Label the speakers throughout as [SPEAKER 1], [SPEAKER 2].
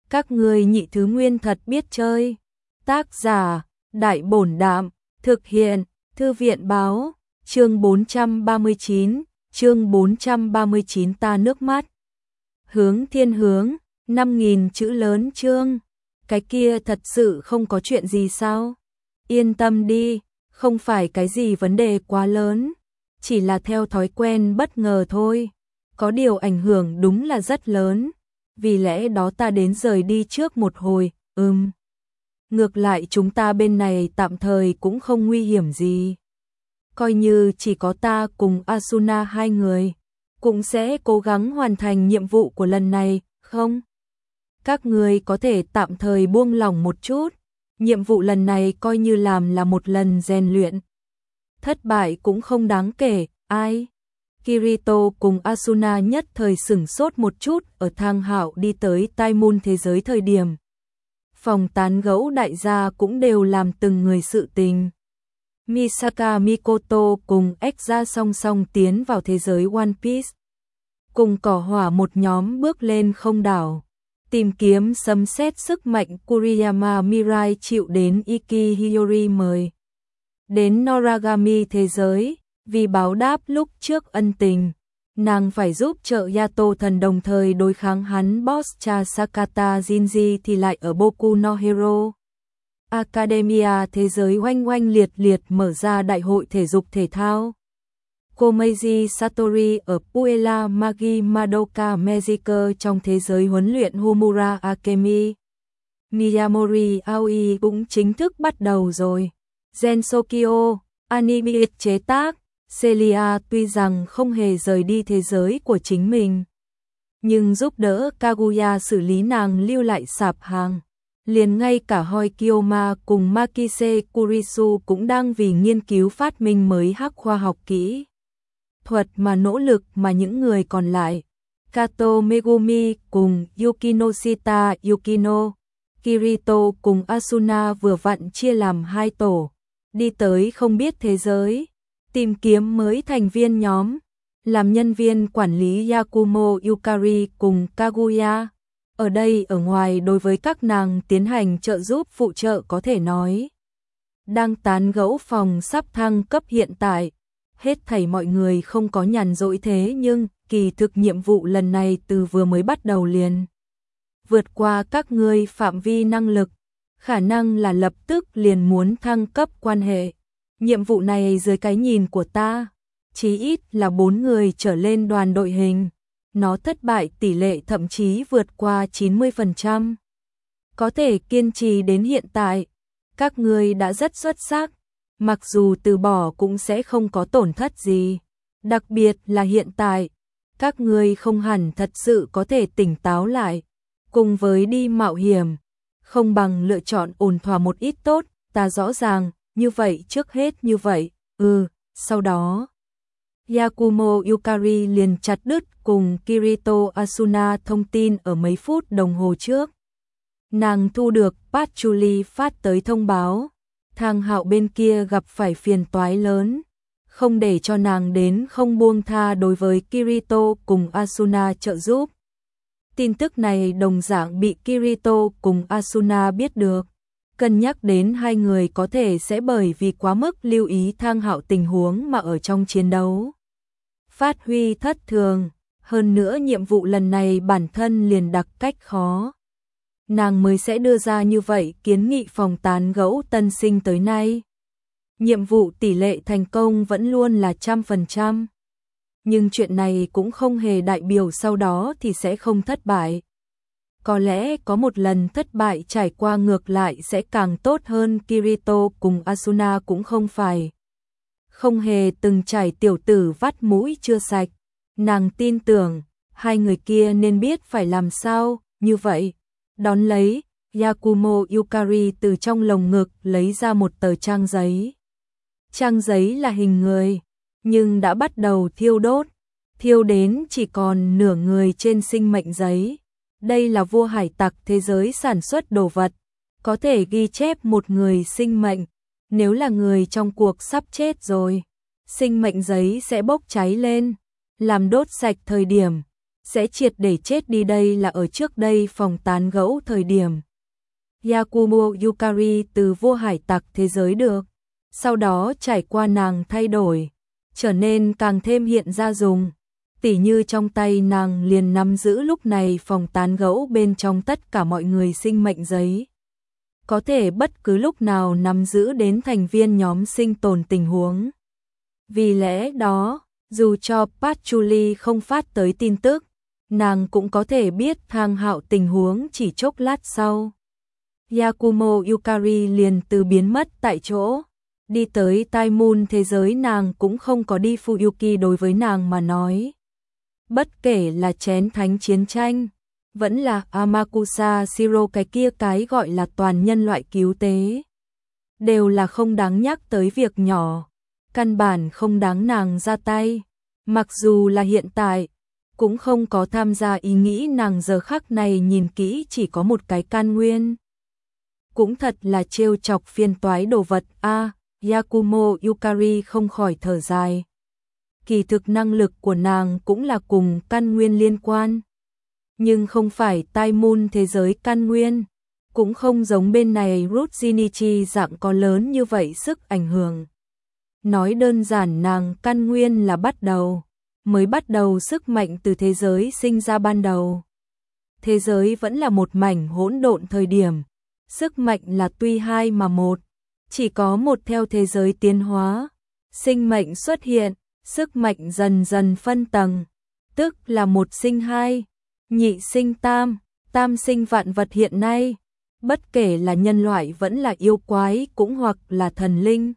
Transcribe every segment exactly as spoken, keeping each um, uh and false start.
[SPEAKER 1] Các ngươi nhị thứ nguyên thật biết chơi. Tác giả, Đại Bổn Đạm, thực hiện, Thư viện Báo, chương bốn trăm ba mươi chín, chương bốn trăm ba mươi chín ta nước mắt. Hướng thiên hướng, năm nghìn chữ lớn chương. Cái kia thật sự không có chuyện gì sao? Yên tâm đi, không phải cái gì vấn đề quá lớn, chỉ là theo thói quen bất ngờ thôi. Có điều ảnh hưởng đúng là rất lớn, vì lẽ đó ta đến rời đi trước một hồi, ừm. Ngược lại chúng ta bên này tạm thời cũng không nguy hiểm gì. Coi như chỉ có ta cùng Asuna hai người, cũng sẽ cố gắng hoàn thành nhiệm vụ của lần này, không? Các người có thể tạm thời buông lỏng một chút, nhiệm vụ lần này coi như làm là một lần rèn luyện. Thất bại cũng không đáng kể, ai? Kirito cùng Asuna nhất thời sửng sốt một chút ở thang hạo đi tới Tai Moon thế giới thời điểm. Phòng tán gẫu đại gia cũng đều làm từng người sự tình. Misaka Mikoto cùng Exra song song tiến vào thế giới One Piece. Cùng cỏ hỏa một nhóm bước lên không đảo. Tìm kiếm sấm sét sức mạnh Kuriyama Mirai chịu đến Iki Hiyori mời. Đến Noragami thế giới, vì báo đáp lúc trước ân tình, nàng phải giúp trợ Yato thần đồng thời đối kháng hắn boss cha Sakata Shinji thì lại ở Boku no Hero Academia thế giới oanh oanh liệt liệt mở ra đại hội thể dục thể thao. Komeiji Satori ở Puella Magi Madoka Magic trong thế giới huấn luyện Homura Academy. Miyamori Aoi cũng chính thức bắt đầu rồi. Gensokyo, anime chế tác, Celia tuy rằng không hề rời đi thế giới của chính mình, nhưng giúp đỡ Kaguya xử lý nàng lưu lại sạp hàng. Liền ngay cả Hoi Kiyoma cùng Makise Kurisu cũng đang vì nghiên cứu phát minh mới hắc khoa học kỹ thuật mà nỗ lực, mà những người còn lại, Kato Megumi cùng Yukinoshita Yukino, Kirito cùng Asuna vừa vặn chia làm hai tổ, đi tới không biết thế giới, tìm kiếm mới thành viên nhóm, làm nhân viên quản lý Yakumo Yukari cùng Kaguya. Ở đây ở ngoài đối với các nàng tiến hành trợ giúp phụ trợ có thể nói. Đang tán gẫu phòng sắp thăng cấp hiện tại, hết thảy mọi người không có nhàn rỗi thế nhưng kỳ thực nhiệm vụ lần này từ vừa mới bắt đầu liền. Vượt qua các ngươi phạm vi năng lực, khả năng là lập tức liền muốn thăng cấp quan hệ. Nhiệm vụ này dưới cái nhìn của ta, chí ít là bốn người trở lên đoàn đội hình. Nó thất bại tỷ lệ thậm chí vượt qua chín mươi phần trăm. Có thể kiên trì đến hiện tại, các ngươi đã rất xuất sắc, mặc dù từ bỏ cũng sẽ không có tổn thất gì. Đặc biệt là hiện tại, các ngươi không hẳn thật sự có thể tỉnh táo lại, cùng với đi mạo hiểm, không bằng lựa chọn ổn thỏa một ít tốt, ta rõ ràng, như vậy trước hết như vậy, ừ, sau đó. Yakumo Yukari liền chặt đứt cùng Kirito Asuna thông tin ở mấy phút đồng hồ trước. Nàng thu được Patchouli phát tới thông báo, thang hạo bên kia gặp phải phiền toái lớn, không để cho nàng đến không buông tha đối với Kirito cùng Asuna trợ giúp. Tin tức này đồng dạng bị Kirito cùng Asuna biết được, cân nhắc đến hai người có thể sẽ bởi vì quá mức lưu ý thang hạo tình huống mà ở trong chiến đấu phát huy thất thường, hơn nữa nhiệm vụ lần này bản thân liền đặc cách khó. Nàng mới sẽ đưa ra như vậy kiến nghị phòng tán gẫu tân sinh tới nay. Nhiệm vụ tỷ lệ thành công vẫn luôn là trăm phần trăm. Nhưng chuyện này cũng không hề đại biểu sau đó thì sẽ không thất bại. Có lẽ có một lần thất bại trải qua ngược lại sẽ càng tốt hơn. Kirito cùng Asuna cũng không phải không hề từng trải tiểu tử vắt mũi chưa sạch. Nàng tin tưởng, hai người kia nên biết phải làm sao, như vậy. Đón lấy, Yakumo Yukari từ trong lồng ngực lấy ra một tờ trang giấy. Trang giấy là hình người, nhưng đã bắt đầu thiêu đốt, thiêu đến chỉ còn nửa người trên sinh mệnh giấy. Đây là vua hải tặc thế giới sản xuất đồ vật, có thể ghi chép một người sinh mệnh. Nếu là người trong cuộc sắp chết rồi, sinh mệnh giấy sẽ bốc cháy lên, làm đốt sạch thời điểm, sẽ triệt để chết đi. Đây là ở trước đây phòng tán gẫu thời điểm Yakumo Yukari từ vua hải tặc thế giới được, sau đó trải qua nàng thay đổi, trở nên càng thêm hiện ra dùng. Tỉ như trong tay nàng liền nắm giữ lúc này phòng tán gẫu bên trong tất cả mọi người sinh mệnh giấy. Có thể bất cứ lúc nào nắm giữ đến thành viên nhóm sinh tồn tình huống. Vì lẽ đó, dù cho Patchouli không phát tới tin tức, nàng cũng có thể biết Thang Hạo tình huống chỉ chốc lát sau. Yakumo Yukari liền từ biến mất tại chỗ, đi tới Tai Moon thế giới. Nàng cũng không có đi Fuyuki. Đối với nàng mà nói, bất kể là chén thánh chiến tranh, vẫn là Amakusa Shiro, cái kia cái gọi là toàn nhân loại cứu tế, đều là không đáng nhắc tới việc nhỏ, căn bản không đáng nàng ra tay. Mặc dù là hiện tại, cũng không có tham gia. Ý nghĩ nàng giờ khắc này nhìn kỹ chỉ có một cái căn nguyên. Cũng thật là trêu chọc phiền toái đồ vật a. À, Yakumo Yukari không khỏi thở dài. Kỳ thực năng lực của nàng cũng là cùng căn nguyên liên quan, nhưng không phải Tai Moon thế giới căn nguyên, cũng không giống bên này Root Shinichi dạng có lớn như vậy sức ảnh hưởng. Nói đơn giản, nàng căn nguyên là bắt đầu, mới bắt đầu sức mạnh từ thế giới sinh ra ban đầu. Thế giới vẫn là một mảnh hỗn độn thời điểm, sức mạnh là tuy hai mà một, chỉ có một. Theo thế giới tiến hóa, sinh mệnh xuất hiện, sức mạnh dần dần phân tầng, tức là một sinh hai, nhị sinh tam, tam sinh vạn vật. Hiện nay, bất kể là nhân loại vẫn là yêu quái cũng hoặc là thần linh,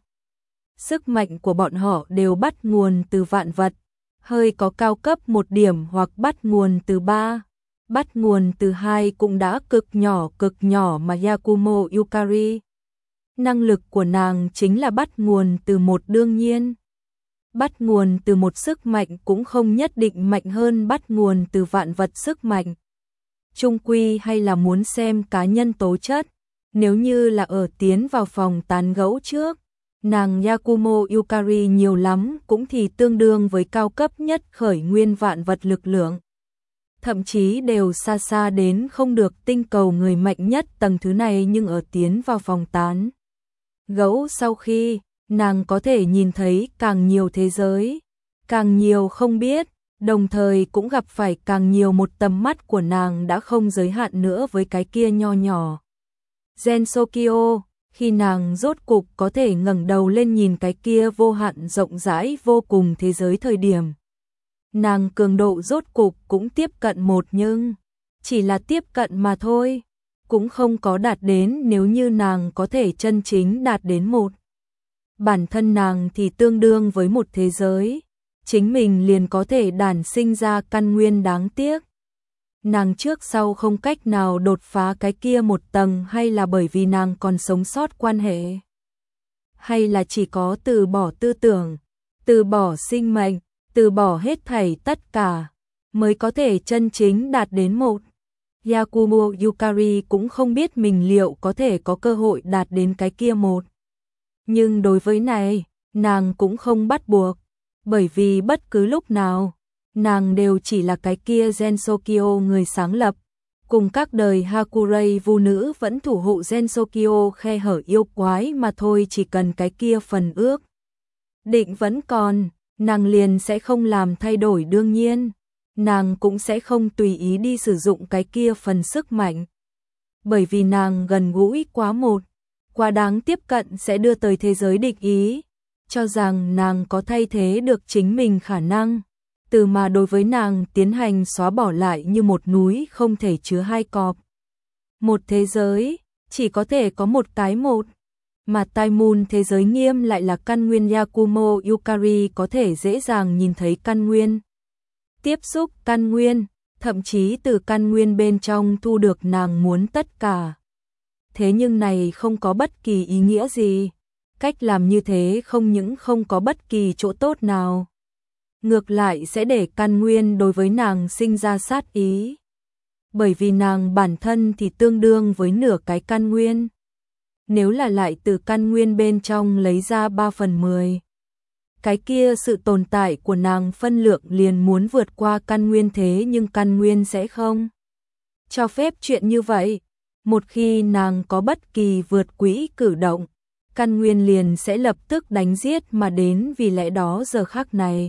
[SPEAKER 1] sức mạnh của bọn họ đều bắt nguồn từ vạn vật, hơi có cao cấp một điểm hoặc bắt nguồn từ ba, bắt nguồn từ hai cũng đã cực nhỏ cực nhỏ. Mà Yakumo Yukari, năng lực của nàng chính là bắt nguồn từ một. Đương nhiên, bắt nguồn từ một sức mạnh cũng không nhất định mạnh hơn bắt nguồn từ vạn vật sức mạnh. Chung quy hay là muốn xem cá nhân tố chất. Nếu như là ở tiến vào phòng tán gẫu trước, nàng Yakumo Yukari nhiều lắm cũng thì tương đương với cao cấp nhất khởi nguyên vạn vật lực lượng. Thậm chí đều xa xa đến không được tinh cầu người mạnh nhất tầng thứ này. Nhưng ở tiến vào phòng tán gẫu sau khi, nàng có thể nhìn thấy càng nhiều thế giới, càng nhiều không biết, đồng thời cũng gặp phải càng nhiều. Một tầm mắt của nàng đã không giới hạn nữa với cái kia nho nhỏ Gensokyo. Khi nàng rốt cục có thể ngẩng đầu lên nhìn cái kia vô hạn rộng rãi vô cùng thế giới thời điểm, nàng cường độ rốt cục cũng tiếp cận một, nhưng chỉ là tiếp cận mà thôi, cũng không có đạt đến. Nếu như nàng có thể chân chính đạt đến một, bản thân nàng thì tương đương với một thế giới, chính mình liền có thể đản sinh ra căn nguyên. Đáng tiếc, nàng trước sau không cách nào đột phá cái kia một tầng. Hay là bởi vì nàng còn sống sót quan hệ, hay là chỉ có từ bỏ tư tưởng, từ bỏ sinh mệnh, từ bỏ hết thảy tất cả, mới có thể chân chính đạt đến một. Yakumo Yukari cũng không biết mình liệu có thể có cơ hội đạt đến cái kia một. Nhưng đối với này, nàng cũng không bắt buộc, bởi vì bất cứ lúc nào, nàng đều chỉ là cái kia Gensokyo người sáng lập, cùng các đời Hakurei vu nữ vẫn thủ hộ Gensokyo khe hở yêu quái mà thôi. Chỉ cần cái kia phần ước định vẫn còn, nàng liền sẽ không làm thay đổi. Đương nhiên, nàng cũng sẽ không tùy ý đi sử dụng cái kia phần sức mạnh, bởi vì nàng gần gũi quá một, quá đáng tiếp cận sẽ đưa tới thế giới địch ý, cho rằng nàng có thay thế được chính mình khả năng, từ mà đối với nàng tiến hành xóa bỏ lại như một núi không thể chứa hai cọp. Một thế giới, chỉ có thể có một cái một, mà Tai Moon thế giới nghiêm lại là căn nguyên. Yakumo Yukari có thể dễ dàng nhìn thấy căn nguyên, tiếp xúc căn nguyên, thậm chí từ căn nguyên bên trong thu được nàng muốn tất cả. Thế nhưng này không có bất kỳ ý nghĩa gì. Cách làm như thế không những không có bất kỳ chỗ tốt nào, ngược lại sẽ để căn nguyên đối với nàng sinh ra sát ý. Bởi vì nàng bản thân thì tương đương với nửa cái căn nguyên. Nếu là lại từ căn nguyên bên trong lấy ra ba phần mười, cái kia sự tồn tại của nàng phân lượng liền muốn vượt qua căn nguyên, thế nhưng căn nguyên sẽ không cho phép chuyện như vậy. Một khi nàng có bất kỳ vượt quỹ cử động, căn nguyên liền sẽ lập tức đánh giết mà đến, vì lẽ đó giờ khắc này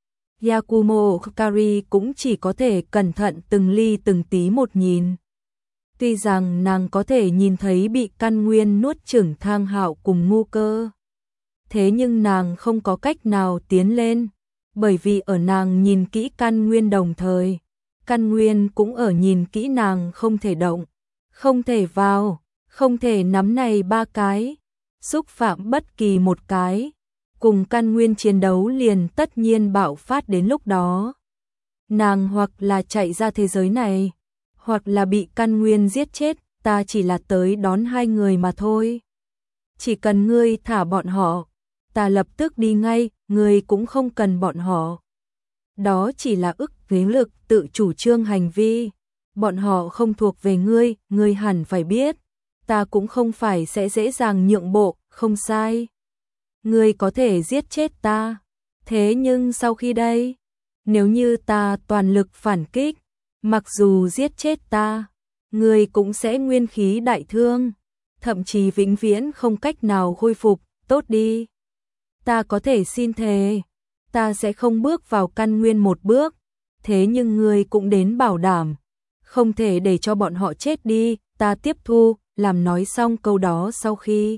[SPEAKER 1] Yakumo Hikari cũng chỉ có thể cẩn thận từng ly từng tí một nhìn. Tuy rằng nàng có thể nhìn thấy bị căn nguyên nuốt chửng Thang Hạo cùng Ngu Cơ, thế nhưng nàng không có cách nào tiến lên, bởi vì ở nàng nhìn kỹ căn nguyên đồng thời, căn nguyên cũng ở nhìn kỹ nàng, không thể động, không thể vào, không thể nắm này ba cái, xúc phạm bất kỳ một cái, cùng căn nguyên chiến đấu liền tất nhiên bạo phát, đến lúc đó nàng hoặc là chạy ra thế giới này, hoặc là bị căn nguyên giết chết. Ta chỉ là tới đón hai người mà thôi, chỉ cần ngươi thả bọn họ, ta lập tức đi ngay, ngươi cũng không cần bọn họ. Đó chỉ là ức thế lực tự chủ trương hành vi, bọn họ không thuộc về ngươi, ngươi hẳn phải biết, ta cũng không phải sẽ dễ dàng nhượng bộ, không sai. Ngươi có thể giết chết ta, thế nhưng sau khi đây, nếu như ta toàn lực phản kích, mặc dù giết chết ta, ngươi cũng sẽ nguyên khí đại thương, thậm chí vĩnh viễn không cách nào khôi phục, tốt đi. Ta có thể xin thề, ta sẽ không bước vào căn nguyên một bước, thế nhưng ngươi cũng đến bảo đảm, không thể để cho bọn họ chết đi, ta tiếp thu. Làm nói xong câu đó sau khi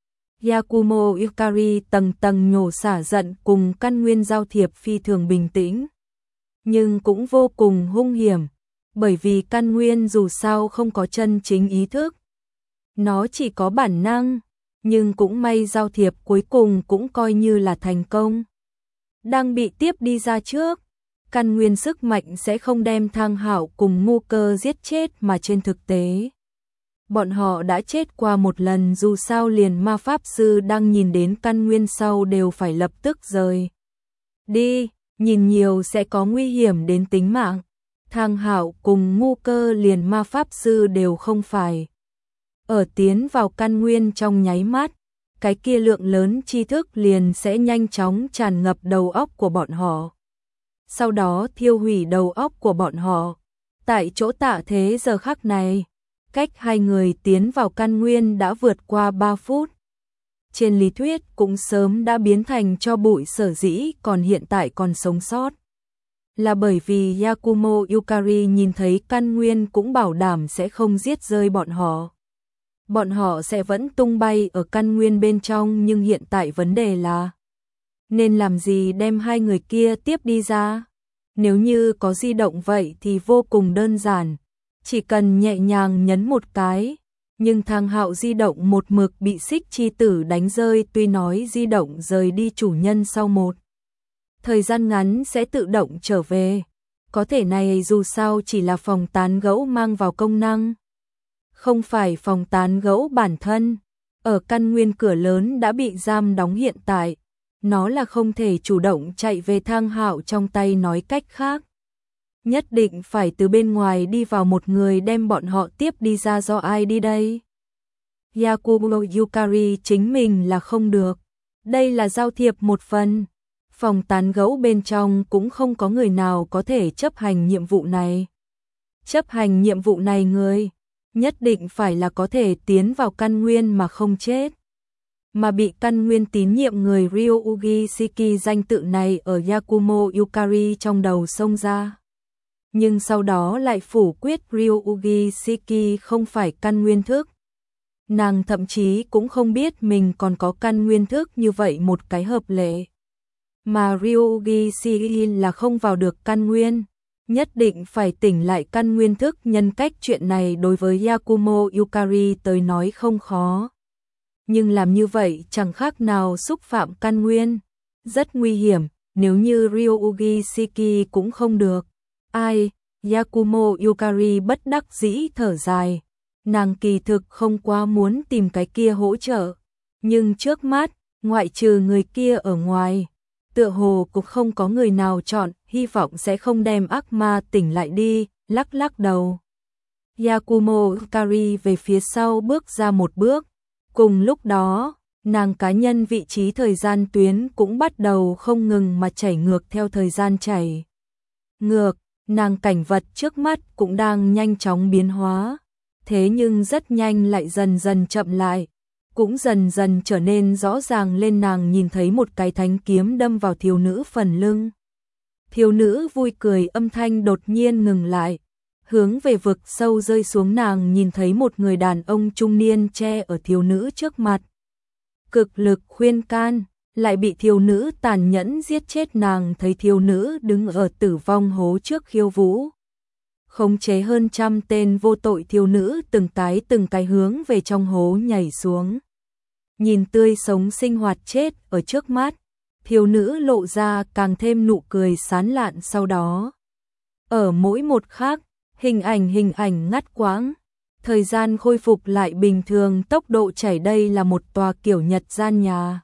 [SPEAKER 1] Yakumo Hikari tầng tầng nhổ xả giận cùng căn nguyên giao thiệp phi thường bình tĩnh, nhưng cũng vô cùng hung hiểm, bởi vì căn nguyên dù sao không có chân chính ý thức, nó chỉ có bản năng, nhưng cũng may giao thiệp cuối cùng cũng coi như là thành công. Đang bị tiếp đi ra trước, căn nguyên sức mạnh sẽ không đem Thang Hạo cùng Ngu Cơ giết chết, mà trên thực tế bọn họ đã chết qua một lần, dù sao liền ma pháp sư đang nhìn đến căn nguyên sau đều phải lập tức rời đi, nhìn nhiều sẽ có nguy hiểm đến tính mạng. Thang Hạo cùng Ngu Cơ liền ma pháp sư đều không phải, ở tiến vào căn nguyên trong nháy mắt, cái kia lượng lớn tri thức liền sẽ nhanh chóng tràn ngập đầu óc của bọn họ, sau đó thiêu hủy đầu óc của bọn họ. Tại chỗ tạ thế giờ khắc này, cách hai người tiến vào căn nguyên đã vượt qua ba phút. Trên lý thuyết cũng sớm đã biến thành tro bụi, sở dĩ còn hiện tại còn sống sót, là bởi vì Yakumo Hikari nhìn thấy căn nguyên cũng bảo đảm sẽ không giết rơi bọn họ. Bọn họ sẽ vẫn tung bay ở căn nguyên bên trong, nhưng hiện tại vấn đề là nên làm gì đem hai người kia tiếp đi ra. Nếu như có di động vậy thì vô cùng đơn giản, chỉ cần nhẹ nhàng nhấn một cái, nhưng Thang Hạo di động một mực bị Xích Chi Tử đánh rơi, tuy nói di động rời đi chủ nhân sau một thời gian ngắn sẽ tự động trở về, có thể này dù sao chỉ là phòng tán gẫu mang vào công năng, không phải phòng tán gẫu bản thân. Ở căn nguyên cửa lớn đã bị giam đóng, hiện tại nó là không thể chủ động chạy về Thang Hạo trong tay, nói cách khác, nhất định phải từ bên ngoài đi vào một người đem bọn họ tiếp đi ra, do ai đi đây? Yakumo Hikari chính mình là không được, đây là giao thiệp một phần, phòng tán gẫu bên trong cũng không có người nào có thể chấp hành nhiệm vụ này. Chấp hành nhiệm vụ này người, nhất định phải là có thể tiến vào căn nguyên mà không chết. Mà bị căn nguyên tín nhiệm người Ryuugi Shiki danh tự này ở Yakumo Hikari trong đầu xông ra. Nhưng sau đó lại phủ quyết Ryuugi Shiki không phải căn nguyên thức. Nàng thậm chí cũng không biết mình còn có căn nguyên thức như vậy một cái hợp lệ. Mà Ryuugi Shiki là không vào được căn nguyên, nhất định phải tỉnh lại căn nguyên thức nhân cách. Chuyện này đối với Yakumo Hikari tới nói không khó, nhưng làm như vậy chẳng khác nào xúc phạm căn nguyên, rất nguy hiểm. Nếu như Ryuugi Shiki cũng không được, ai? Yakumo Hikari bất đắc dĩ thở dài, nàng kỳ thực không quá muốn tìm cái kia hỗ trợ, nhưng trước mắt, ngoại trừ người kia ở ngoài, tựa hồ cũng không có người nào chọn, hy vọng sẽ không đem ác ma tỉnh lại đi, lắc lắc đầu. Yakumo Hikari về phía sau bước ra một bước, cùng lúc đó, nàng cá nhân vị trí thời gian tuyến cũng bắt đầu không ngừng mà chảy ngược theo thời gian chảy ngược, nàng cảnh vật trước mắt cũng đang nhanh chóng biến hóa, thế nhưng rất nhanh lại dần dần chậm lại, cũng dần dần trở nên rõ ràng lên. Nàng nhìn thấy một cái thánh kiếm đâm vào thiếu nữ phần lưng. Thiếu nữ vui cười, âm thanh đột nhiên ngừng lại, hướng về vực sâu rơi xuống. Nàng nhìn thấy một người đàn ông trung niên che ở thiếu nữ trước mặt, cực lực khuyên can, lại bị thiếu nữ tàn nhẫn giết chết. Nàng thấy thiếu nữ đứng ở tử vong hố trước khiêu vũ, khống chế hơn trăm tên vô tội thiếu nữ từng cái từng cái hướng về trong hố nhảy xuống. Nhìn tươi sống sinh hoạt chết ở trước mắt, thiếu nữ lộ ra càng thêm nụ cười sán lạn. Sau đó, ở mỗi một khắc, hình ảnh hình ảnh ngắt quãng, thời gian khôi phục lại bình thường, tốc độ chảy. Đây là một tòa kiểu Nhật gian nhà.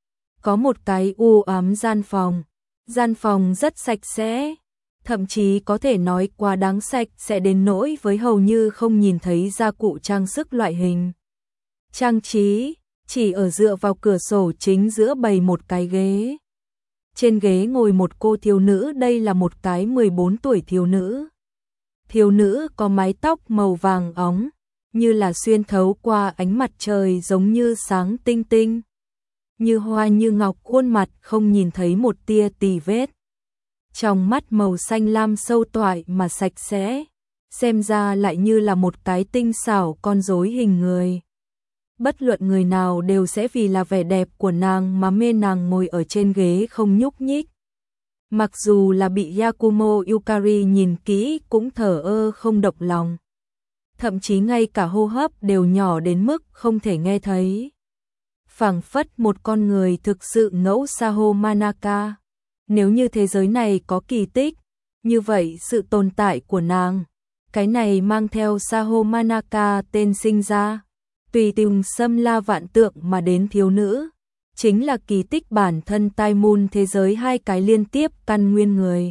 [SPEAKER 1] Có một cái u ám gian phòng, gian phòng rất sạch sẽ, thậm chí có thể nói quá đáng sạch sẽ đến nỗi với hầu như không nhìn thấy gia cụ trang sức loại hình trang trí, chỉ ở dựa vào cửa sổ chính giữa bày một cái ghế. Trên ghế ngồi một cô thiếu nữ, đây là một cái mười bốn tuổi thiếu nữ. Thiếu nữ có mái tóc màu vàng óng, như là xuyên thấu qua ánh mặt trời, giống như sáng tinh tinh, như hoa như ngọc, khuôn mặt không nhìn thấy một tia tì vết. Trong mắt màu xanh lam sâu toại mà sạch sẽ, xem ra lại như là một cái tinh xảo con rối hình người. Bất luận người nào đều sẽ vì là vẻ đẹp của nàng mà mê. Nàng ngồi ở trên ghế không nhúc nhích. Mặc dù là bị Yakumo Yukari nhìn kỹ cũng thờ ơ không động lòng. Thậm chí ngay cả hô hấp đều nhỏ đến mức không thể nghe thấy. Phảng phất một con người thực sự ngẫu Saho Manaka. Nếu như thế giới này có kỳ tích, như vậy sự tồn tại của nàng, cái này mang theo Saho Manaka tên sinh ra, tùy từng xâm la vạn tượng mà đến thiếu nữ, chính là kỳ tích bản thân. Tai Moon thế giới hai cái liên tiếp căn nguyên người.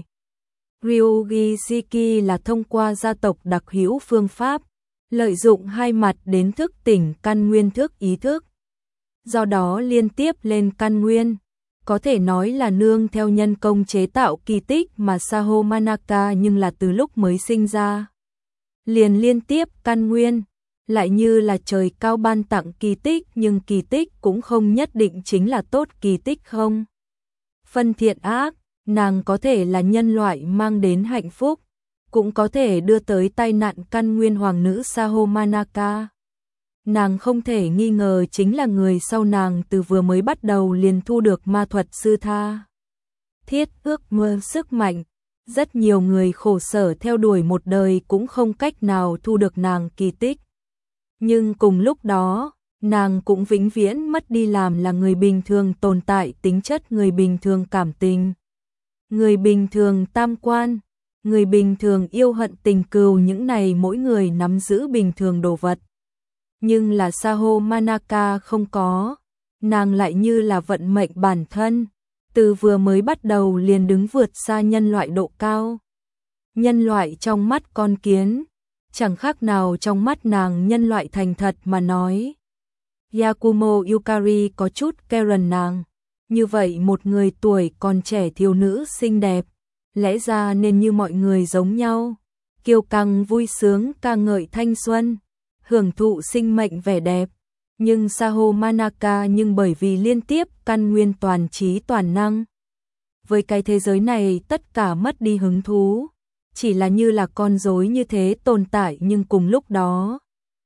[SPEAKER 1] Ryugi Shiki là thông qua gia tộc đặc hữu phương pháp, lợi dụng hai mặt đến thức tỉnh căn nguyên thức ý thức. Do đó liên tiếp lên căn nguyên, có thể nói là nương theo nhân công chế tạo kỳ tích mà Saho Manaka, nhưng là từ lúc mới sinh ra liền liên tiếp căn nguyên, lại như là trời cao ban tặng kỳ tích. Nhưng kỳ tích cũng không nhất định chính là tốt kỳ tích, không phân thiện ác, nàng có thể là nhân loại mang đến hạnh phúc, cũng có thể đưa tới tai nạn. Căn nguyên hoàng nữ Saho Manaka, nàng không thể nghi ngờ chính là người sau. Nàng từ vừa mới bắt đầu liền thu được ma thuật sư tha thiết ước mơ sức mạnh. Rất nhiều người khổ sở theo đuổi một đời cũng không cách nào thu được nàng kỳ tích. Nhưng cùng lúc đó, nàng cũng vĩnh viễn mất đi làm là người bình thường tồn tại, tính chất người bình thường, cảm tình người bình thường, tam quan người bình thường, yêu hận tình cừu, những này mỗi người nắm giữ bình thường đồ vật. Nhưng là Saho Manaka không có, nàng lại như là vận mệnh bản thân, từ vừa mới bắt đầu liền đứng vượt xa nhân loại độ cao. Nhân loại trong mắt con kiến, chẳng khác nào trong mắt nàng nhân loại. Thành thật mà nói, Yakumo Yukari có chút Karen nàng. Như vậy một người tuổi còn trẻ, thiếu nữ xinh đẹp, lẽ ra nên như mọi người giống nhau, kiêu căng vui sướng, ca ngợi thanh xuân, hưởng thụ sinh mệnh vẻ đẹp. Nhưng Saho Manaka nhưng bởi vì liên tiếp căn nguyên toàn trí toàn năng, với cái thế giới này tất cả mất đi hứng thú, chỉ là như là con rối như thế tồn tại. Nhưng cùng lúc đó,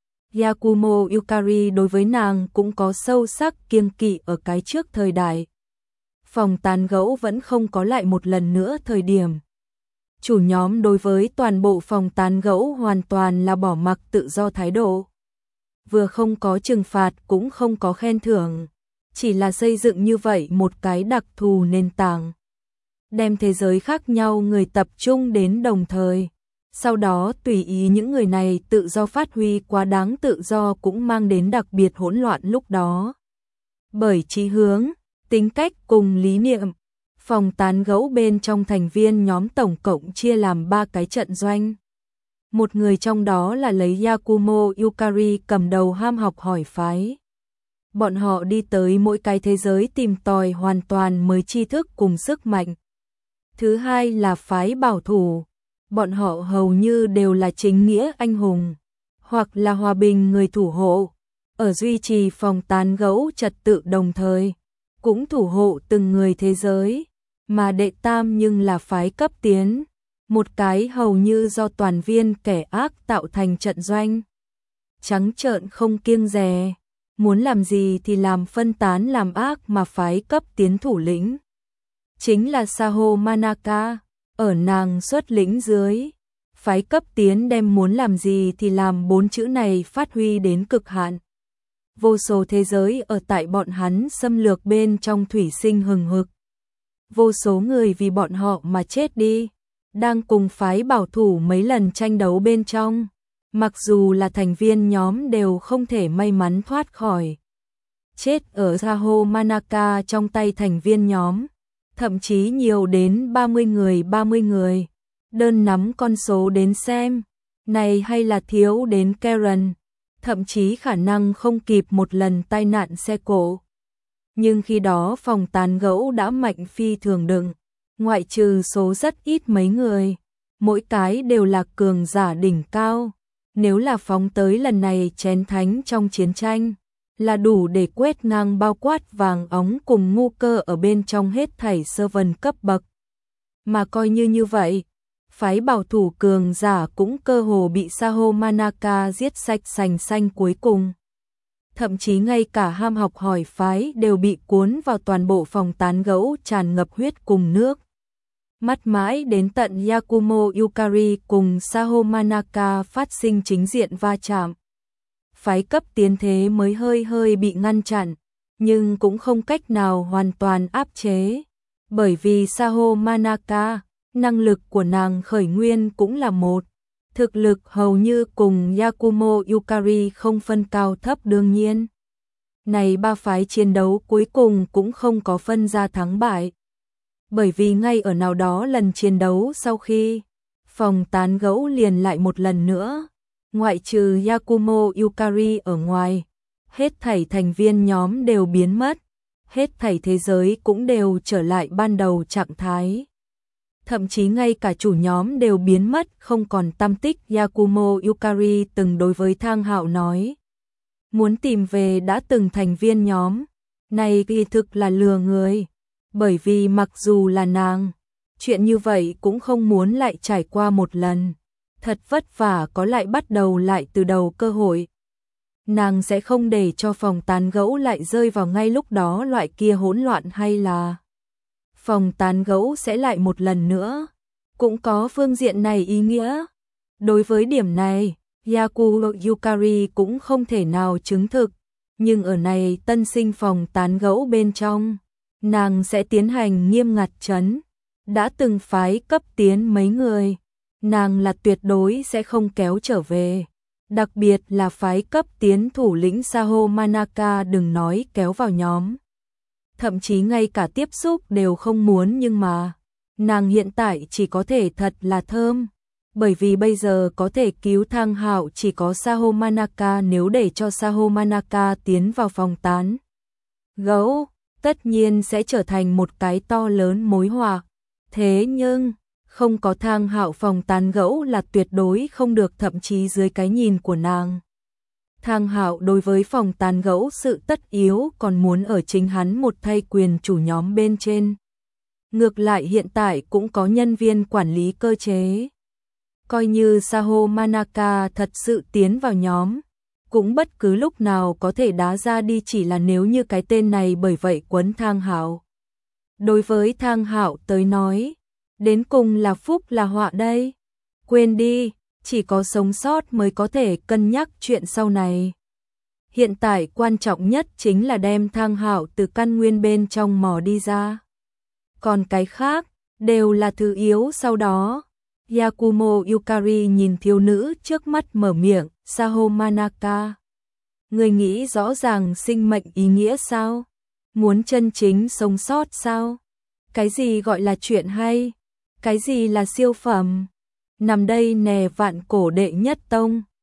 [SPEAKER 1] Yakumo Yukari đối với nàng cũng có sâu sắc kiêng kỵ. Ở cái trước thời đại, phòng tán gẫu vẫn không có lại một lần nữa thời điểm, chủ nhóm đối với toàn bộ phòng tán gẫu hoàn toàn là bỏ mặc tự do thái độ. Vừa không có trừng phạt cũng không có khen thưởng, chỉ là xây dựng như vậy một cái đặc thù nền tảng, đem thế giới khác nhau người tập trung đến đồng thời. Sau đó tùy ý những người này tự do phát huy, quá đáng tự do cũng mang đến đặc biệt hỗn loạn lúc đó. Bởi chí hướng, tính cách cùng lý niệm, phòng tán gẫu bên trong thành viên nhóm tổng cộng chia làm ba cái trận doanh. Một người trong đó là lấy Yakumo Yukari cầm đầu ham học hỏi phái. Bọn họ đi tới mỗi cái thế giới tìm tòi hoàn toàn mới tri thức cùng sức mạnh. Thứ hai là phái bảo thủ. Bọn họ hầu như đều là chính nghĩa anh hùng, hoặc là hòa bình người thủ hộ, ở duy trì phòng tán gẫu trật tự đồng thời, cũng thủ hộ từng người thế giới, mà đệ tam nhưng là phái cấp tiến, một cái hầu như do toàn viên kẻ ác tạo thành trận doanh. Trắng trợn không kiêng dè, muốn làm gì thì làm, phân tán làm ác, mà phái cấp tiến thủ lĩnh chính là Saho Manaka, ở nàng xuất lĩnh dưới. Phái cấp tiến đem muốn làm gì thì làm bốn chữ này phát huy đến cực hạn. Vô số thế giới ở tại bọn hắn xâm lược bên trong thủy sinh hừng hực. Vô số người vì bọn họ mà chết đi, đang cùng phái bảo thủ mấy lần tranh đấu bên trong. Mặc dù là thành viên nhóm đều không thể may mắn thoát khỏi chết ở Saho Manaka trong tay thành viên nhóm, thậm chí nhiều đến ba mươi người ba mươi người. Đơn nắm con số đến xem, này hay là thiếu đến Karen, thậm chí khả năng không kịp một lần tai nạn xe cộ. Nhưng khi đó phòng tán gẫu đã mạnh phi thường đựng, ngoại trừ số rất ít mấy người, mỗi cái đều là cường giả đỉnh cao. Nếu là phóng tới lần này chén thánh trong chiến tranh, là đủ để quét ngang bao quát vàng óng cùng ngu cơ ở bên trong hết thảy sơ vân cấp bậc. Mà coi như như vậy, phái bảo thủ cường giả cũng cơ hồ bị Saho Manaka giết sạch sành xanh cuối cùng. Thậm chí ngay cả ham học hỏi phái đều bị cuốn vào toàn bộ phòng tán gẫu tràn ngập huyết cùng nước. Mắt mãi đến tận Yakumo Yukari cùng Saho Manaka phát sinh chính diện va chạm. Phái cấp tiến thế mới hơi hơi bị ngăn chặn, nhưng cũng không cách nào hoàn toàn áp chế. Bởi vì Saho Manaka, năng lực của nàng khởi nguyên cũng là một. Thực lực hầu như cùng Yakumo Yukari không phân cao thấp đương nhiên. Này ba phái chiến đấu cuối cùng cũng không có phân ra thắng bại. Bởi vì ngay ở nào đó lần chiến đấu sau khi phòng tán gẫu liền lại một lần nữa, ngoại trừ Yakumo Yukari ở ngoài, hết thảy thành viên nhóm đều biến mất, hết thảy thế giới cũng đều trở lại ban đầu trạng thái. Thậm chí ngay cả chủ nhóm đều biến mất không còn tăm tích. Yakumo Yukari từng đối với Thang Hạo nói, muốn tìm về đã từng thành viên nhóm, này kỳ thực là lừa người. Bởi vì mặc dù là nàng, chuyện như vậy cũng không muốn lại trải qua một lần. Thật vất vả có lại bắt đầu lại từ đầu cơ hội. Nàng sẽ không để cho phòng tán gẫu lại rơi vào ngay lúc đó loại kia hỗn loạn, hay là phòng tán gẫu sẽ lại một lần nữa. Cũng có phương diện này ý nghĩa. Đối với điểm này, Yakumo Yukari cũng không thể nào chứng thực. Nhưng ở này tân sinh phòng tán gẫu bên trong, nàng sẽ tiến hành nghiêm ngặt trấn. Đã từng phái cấp tiến mấy người, nàng là tuyệt đối sẽ không kéo trở về. Đặc biệt là phái cấp tiến thủ lĩnh Saho Manaka đừng nói kéo vào nhóm. Thậm chí ngay cả tiếp xúc đều không muốn, nhưng mà nàng hiện tại chỉ có thể thật là thơm. Bởi vì bây giờ có thể cứu Thang Hạo chỉ có Saho Manaka. Nếu để cho Saho Manaka tiến vào phòng tán gẫu, tất nhiên sẽ trở thành một cái to lớn mối họa. Thế nhưng, không có Thang Hạo phòng tán gẫu là tuyệt đối không được, thậm chí dưới cái nhìn của nàng. Thang Hạo đối với phòng tán gẫu sự tất yếu còn muốn ở chính hắn một thay quyền chủ nhóm bên trên. Ngược lại hiện tại cũng có nhân viên quản lý cơ chế. Coi như Saho Manaka thật sự tiến vào nhóm, cũng bất cứ lúc nào có thể đá ra đi, chỉ là nếu như cái tên này bởi vậy quấn Thang Hạo. Đối với Thang Hạo tới nói, đến cùng là phúc là họa đây. Quên đi, chỉ có sống sót mới có thể cân nhắc chuyện sau này. Hiện tại quan trọng nhất chính là đem Thang Hạo từ căn nguyên bên trong mò đi ra. Còn cái khác, đều là thứ yếu sau đó. Yakumo Yukari nhìn thiếu nữ trước mắt mở miệng, Saho Manaka. Người nghĩ rõ ràng sinh mệnh ý nghĩa sao? Muốn chân chính sống sót sao? Cái gì gọi là chuyện hay? Cái gì là siêu phẩm? Nằm đây nè vạn cổ đệ nhất tông,